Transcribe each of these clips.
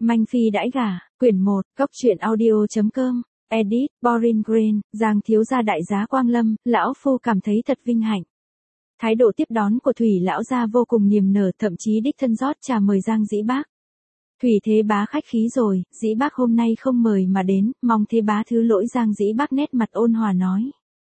Manh Phi đãi gả, quyển 1, Cóc truyện audio.com, edit, Boring Green, Giang thiếu gia đại giá Quang Lâm, lão phu cảm thấy thật vinh hạnh. Thái độ tiếp đón của Thủy lão gia vô cùng niềm nở, thậm chí đích thân rót trà mời Giang dĩ bác. Thủy thế bá khách khí rồi, dĩ bác hôm nay không mời mà đến, mong thế bá thứ lỗi. Giang dĩ bác nét mặt ôn hòa nói.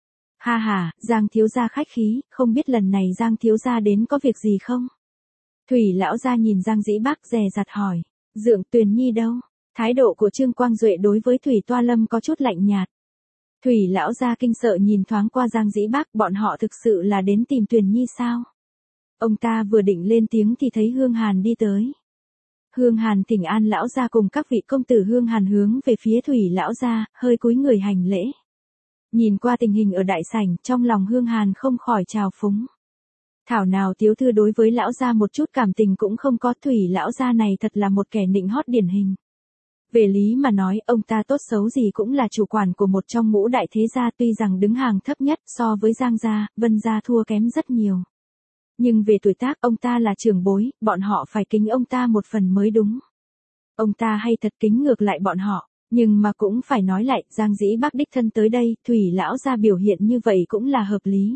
Ha ha, Giang thiếu gia khách khí, không biết lần này Giang thiếu gia đến có việc gì không? Thủy lão gia nhìn Giang dĩ bác dè dặt hỏi. Dượng Tuyền Nhi đâu? Thái độ của Trương Quang Duệ đối với Thủy Toa Lâm có chút lạnh nhạt. Thủy lão gia kinh sợ nhìn thoáng qua Giang dĩ bác, bọn họ thực sự là đến tìm Tuyền Nhi sao? Ông ta vừa định lên tiếng thì thấy Hương Hàn đi tới. Hương Hàn thỉnh an lão gia cùng các vị công tử. Hương Hàn hướng về phía Thủy lão gia, hơi cúi người hành lễ. Nhìn qua tình hình ở đại sảnh, trong lòng Hương Hàn không khỏi trào phúng. Thảo nào tiểu thư đối với lão gia một chút cảm tình cũng không có. Thủy lão gia này thật là một kẻ nịnh hót điển hình. Về lý mà nói, ông ta tốt xấu gì cũng là chủ quản của một trong ngũ đại thế gia, tuy rằng đứng hàng thấp nhất so với Giang gia, Vân gia thua kém rất nhiều. Nhưng về tuổi tác, ông ta là trưởng bối, bọn họ phải kính ông ta một phần mới đúng. Ông ta hay thật kính ngược lại bọn họ, nhưng mà cũng phải nói lại, Giang dĩ bác đích thân tới đây, Thủy lão gia biểu hiện như vậy cũng là hợp lý.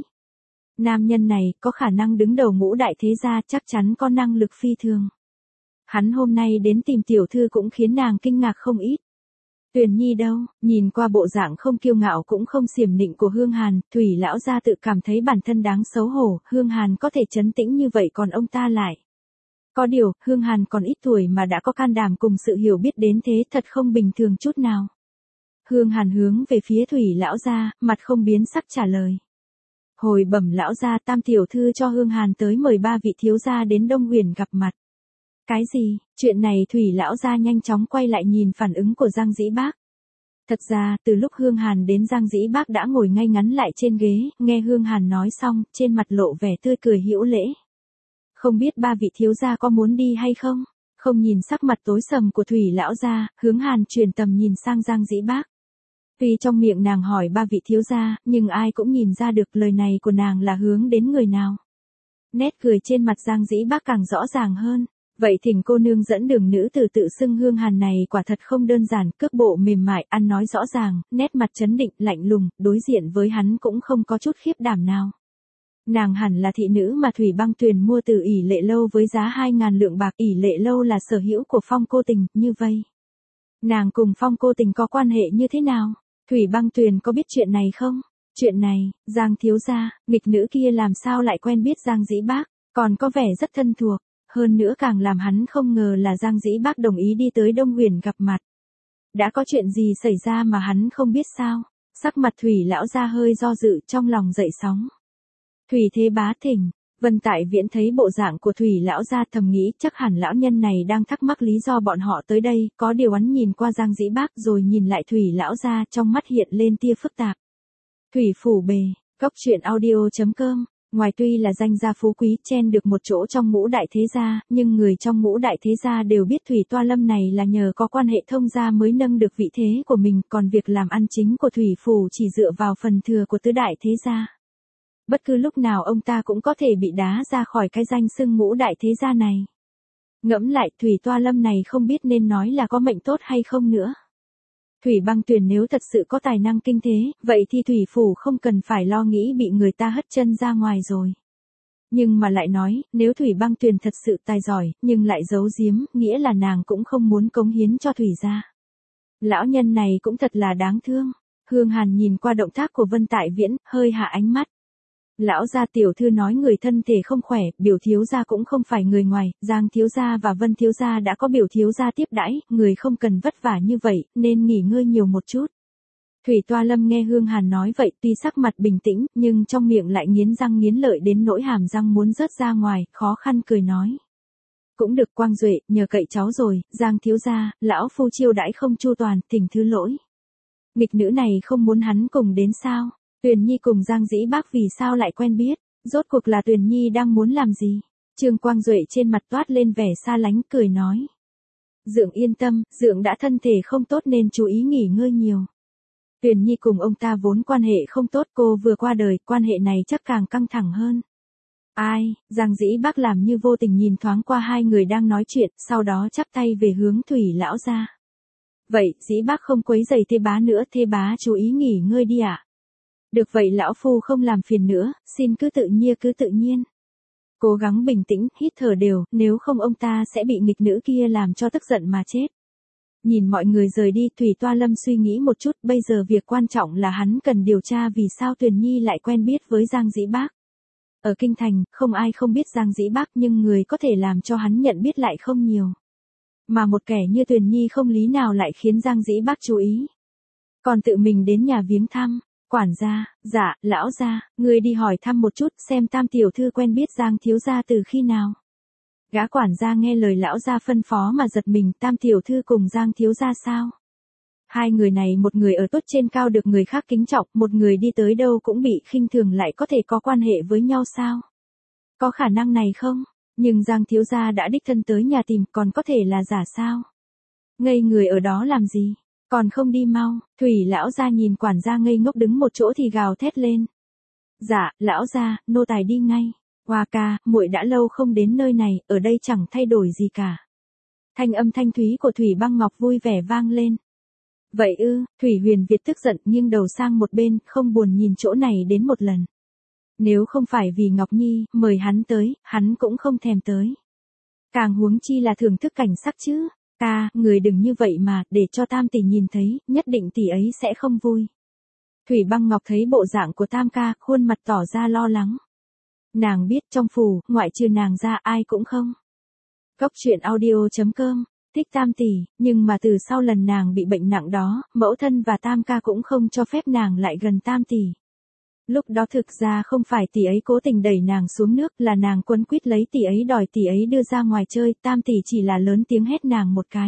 Nam nhân này có khả năng đứng đầu ngũ đại thế gia, chắc chắn có năng lực phi thường. Hắn hôm nay đến tìm tiểu thư cũng khiến nàng kinh ngạc không ít. Tuyền Nhi đâu? Nhìn qua bộ dạng không kiêu ngạo cũng không xiểm nịnh của Hương Hàn, Thủy lão gia tự cảm thấy bản thân đáng xấu hổ. Hương Hàn có thể trấn tĩnh như vậy còn ông ta lại. Có điều, Hương Hàn còn ít tuổi mà đã có can đảm cùng sự hiểu biết đến thế, thật không bình thường chút nào. Hương Hàn hướng về phía Thủy lão gia, mặt không biến sắc trả lời. Hồi bẩm lão gia, Tam tiểu thư cho Hương Hàn tới mời 3 vị thiếu gia đến Đông Huyền gặp mặt. Cái gì? Chuyện này Thủy lão gia nhanh chóng quay lại nhìn phản ứng của Giang dĩ bác. Thật ra, từ lúc Hương Hàn đến, Giang dĩ bác đã ngồi ngay ngắn lại trên ghế, nghe Hương Hàn nói xong, trên mặt lộ vẻ tươi cười hữu lễ. Không biết 3 vị thiếu gia có muốn đi hay không? Không nhìn sắc mặt tối sầm của Thủy lão gia, Hướng Hàn chuyển tầm nhìn sang Giang dĩ bác. Tuy trong miệng nàng hỏi 3 vị thiếu gia, nhưng ai cũng nhìn ra được lời này của nàng là hướng đến người nào. Nét cười trên mặt Giang dĩ bác càng rõ ràng hơn. Vậy thỉnh cô nương dẫn đường. Nữ tử tự xưng Hương Hàn này quả thật không đơn giản, cước bộ mềm mại, ăn nói rõ ràng, nét mặt trấn định, lạnh lùng, đối diện với hắn cũng không có chút khiếp đảm nào. Nàng hẳn là thị nữ mà Thủy Băng Tuyền mua từ ỷ Lệ Lâu với giá 2.000 lượng bạc. ỷ Lệ Lâu là sở hữu của Phong Cô Tình, như vậy. Nàng cùng Phong Cô Tình có quan hệ như thế nào? Thủy Băng Tuyền có biết chuyện này không? Chuyện này, Giang thiếu gia, nghịch nữ kia làm sao lại quen biết Giang dĩ bác, còn có vẻ rất thân thuộc. Hơn nữa càng làm hắn không ngờ là Giang dĩ bác đồng ý đi tới Đông Huyền gặp mặt. Đã có chuyện gì xảy ra mà hắn không biết sao? Sắc mặt Thủy lão gia hơi do dự, trong lòng dậy sóng. Thủy thế bá thỉnh. Vân Tại Viễn thấy bộ dạng của Thủy lão gia thầm nghĩ chắc hẳn lão nhân này đang thắc mắc lý do bọn họ tới đây, có điều hắn nhìn qua Giang dĩ bác rồi nhìn lại Thủy lão gia, trong mắt hiện lên tia phức tạp. Thủy phủ bề, Cóc truyện audio.com. Ngoài tuy là danh gia phú quý chen được một chỗ trong ngũ đại thế gia, nhưng người trong ngũ đại thế gia đều biết Thủy Toa Lâm này là nhờ có quan hệ thông gia mới nâng được vị thế của mình, còn việc làm ăn chính của Thủy phủ chỉ dựa vào phần thừa của tứ đại thế gia. Bất cứ lúc nào ông ta cũng có thể bị đá ra khỏi cái danh xưng ngũ đại thế gia này. Ngẫm lại, Thủy Toa Lâm này không biết nên nói là có mệnh tốt hay không nữa. Thủy Băng Tuyền nếu thật sự có tài năng kinh thế, vậy thì Thủy phủ không cần phải lo nghĩ bị người ta hất chân ra ngoài rồi. Nhưng mà lại nói, nếu Thủy Băng Tuyền thật sự tài giỏi, nhưng lại giấu giếm, nghĩa là nàng cũng không muốn cống hiến cho Thủy gia. Lão nhân này cũng thật là đáng thương. Hương Hàn nhìn qua động tác của Vân Tại Viễn, hơi hạ ánh mắt. Lão gia tiểu thư nói người thân thể không khỏe, Biểu thiếu gia cũng không phải người ngoài, Giang thiếu gia và Vân thiếu gia đã có Biểu thiếu gia tiếp đãi, người không cần vất vả như vậy, nên nghỉ ngơi nhiều một chút. Thủy Toa Lâm nghe Hương Hàn nói vậy, tuy sắc mặt bình tĩnh, nhưng trong miệng lại nghiến răng nghiến lợi đến nỗi hàm răng muốn rớt ra ngoài, khó khăn cười nói. Cũng được Quang Duệ, nhờ cậy cháu rồi, Giang thiếu gia, lão phu chiêu đãi không chu toàn, thỉnh thứ lỗi. Nghịch nữ này không muốn hắn cùng đến sao? Tuyền Nhi cùng Giang dĩ bác vì sao lại quen biết? Rốt cuộc là Tuyền Nhi đang muốn làm gì? Trương Quang Duệ trên mặt toát lên vẻ xa lánh, cười nói. Dượng yên tâm, dượng đã thân thể không tốt nên chú ý nghỉ ngơi nhiều. Tuyền Nhi cùng ông ta vốn quan hệ không tốt, cô vừa qua đời, quan hệ này chắc càng căng thẳng hơn. Ai, Giang Dĩ Bác làm như vô tình nhìn thoáng qua hai người đang nói chuyện, sau đó chắp tay về hướng Thủy lão gia. Vậy, Dĩ Bác không quấy rầy Thê bá nữa, Thê bá chú ý nghỉ ngơi đi ạ. Được vậy lão phu không làm phiền nữa, xin cứ tự nhiên. Cố gắng bình tĩnh, hít thở đều, nếu không ông ta sẽ bị nghịch nữ kia làm cho tức giận mà chết. Nhìn mọi người rời đi, Thủy Toa Lâm suy nghĩ một chút, bây giờ việc quan trọng là hắn cần điều tra vì sao Tuyền Nhi lại quen biết với Giang Dĩ Bác. Ở Kinh Thành, không ai không biết Giang Dĩ Bác nhưng người có thể làm cho hắn nhận biết lại không nhiều. Mà một kẻ như Tuyền Nhi không lý nào lại khiến Giang Dĩ Bác chú ý. Còn tự mình đến nhà viếng thăm, quản gia, dạ, lão gia, người đi hỏi thăm một chút xem Tam tiểu thư quen biết Giang thiếu gia từ khi nào. Gã quản gia nghe lời lão gia phân phó mà giật mình, Tam tiểu thư cùng Giang thiếu gia sao? Hai người này, một người ở tốt trên cao được người khác kính trọng, một người đi tới đâu cũng bị khinh thường, lại có thể có quan hệ với nhau sao? Có khả năng này không? Nhưng Giang thiếu gia đã đích thân tới nhà tìm, còn có thể là giả sao? Ngây người ở đó làm gì? Còn không đi mau. Thủy lão gia nhìn quản gia ngây ngốc đứng một chỗ thì gào thét lên. Dạ, lão gia, nô tài đi ngay. Hoa ca, muội đã lâu không đến nơi này, ở đây chẳng thay đổi gì cả. Thanh âm thanh thúy của Thủy Băng Ngọc vui vẻ vang lên. Vậy ư? Thủy Huyền Việt tức giận nghiêng đầu sang một bên, không buồn nhìn chỗ này đến một lần. Nếu không phải vì Ngọc Nhi, mời hắn tới, hắn cũng không thèm tới. Càng huống chi là thưởng thức cảnh sắc chứ. Ta, người đừng như vậy mà, để cho Tam tỷ nhìn thấy, nhất định tỷ ấy sẽ không vui. Thủy Băng Ngọc thấy bộ dạng của Tam ca, khuôn mặt tỏ ra lo lắng. Nàng biết trong phủ, ngoại trừ nàng ra ai cũng không. Góc truyện audio.com, thích Tam tỷ, nhưng mà từ sau lần nàng bị bệnh nặng đó, mẫu thân và Tam ca cũng không cho phép nàng lại gần Tam tỷ. Lúc đó thực ra không phải tỷ ấy cố tình đẩy nàng xuống nước, là nàng quấn quýt lấy tỷ ấy đòi tỷ ấy đưa ra ngoài chơi, Tam tỷ chỉ là lớn tiếng hét nàng một cái.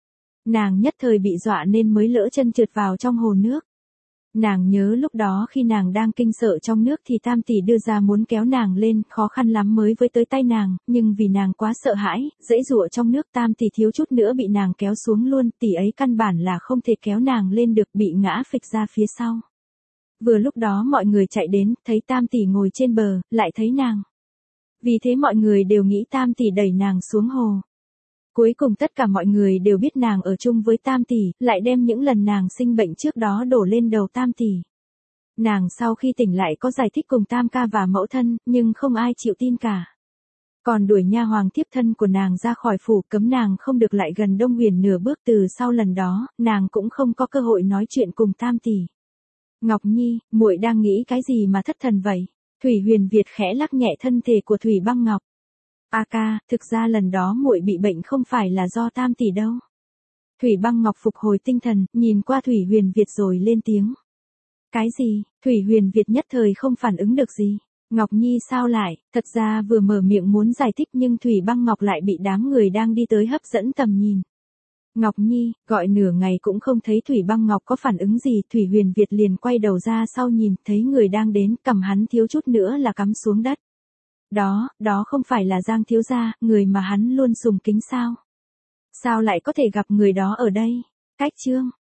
Nàng nhất thời bị dọa nên mới lỡ chân trượt vào trong hồ nước. Nàng nhớ lúc đó khi nàng đang kinh sợ trong nước thì Tam tỷ đưa ra muốn kéo nàng lên, khó khăn lắm mới với tới tay nàng, nhưng vì nàng quá sợ hãi, giãy giụa trong nước, Tam tỷ thiếu chút nữa bị nàng kéo xuống luôn, tỷ ấy căn bản là không thể kéo nàng lên được, bị ngã phịch ra phía sau. Vừa lúc đó mọi người chạy đến, thấy Tam tỷ ngồi trên bờ, lại thấy nàng. Vì thế mọi người đều nghĩ Tam tỷ đẩy nàng xuống hồ. Cuối cùng tất cả mọi người đều biết nàng ở chung với Tam tỷ, lại đem những lần nàng sinh bệnh trước đó đổ lên đầu Tam tỷ. Nàng sau khi tỉnh lại có giải thích cùng Tam ca và mẫu thân, nhưng không ai chịu tin cả. Còn đuổi nha hoàng thiếp thân của nàng ra khỏi phủ, cấm nàng không được lại gần Đông Huyền nửa bước. Từ sau lần đó, nàng cũng không có cơ hội nói chuyện cùng Tam tỷ. Ngọc Nhi, muội đang nghĩ cái gì mà thất thần vậy? Thủy Huyền Việt khẽ lắc nhẹ thân thể của Thủy Băng Ngọc. A ca, thực ra lần đó muội bị bệnh không phải là do Tam tỷ đâu. Thủy Băng Ngọc phục hồi tinh thần, nhìn qua Thủy Huyền Việt rồi lên tiếng. Cái gì? Thủy Huyền Việt nhất thời không phản ứng được gì. Ngọc Nhi sao lại? Thật ra vừa mở miệng muốn giải thích nhưng Thủy Băng Ngọc lại bị đám người đang đi tới hấp dẫn tầm nhìn. Ngọc Nhi, gọi nửa ngày cũng không thấy Thủy Băng Ngọc có phản ứng gì, Thủy Huyền Việt liền quay đầu ra sau nhìn, thấy người đang đến, cầm hắn thiếu chút nữa là cắm xuống đất. Đó không phải là Giang thiếu gia, người mà hắn luôn sùng kính sao? Sao lại có thể gặp người đó ở đây? Cách chương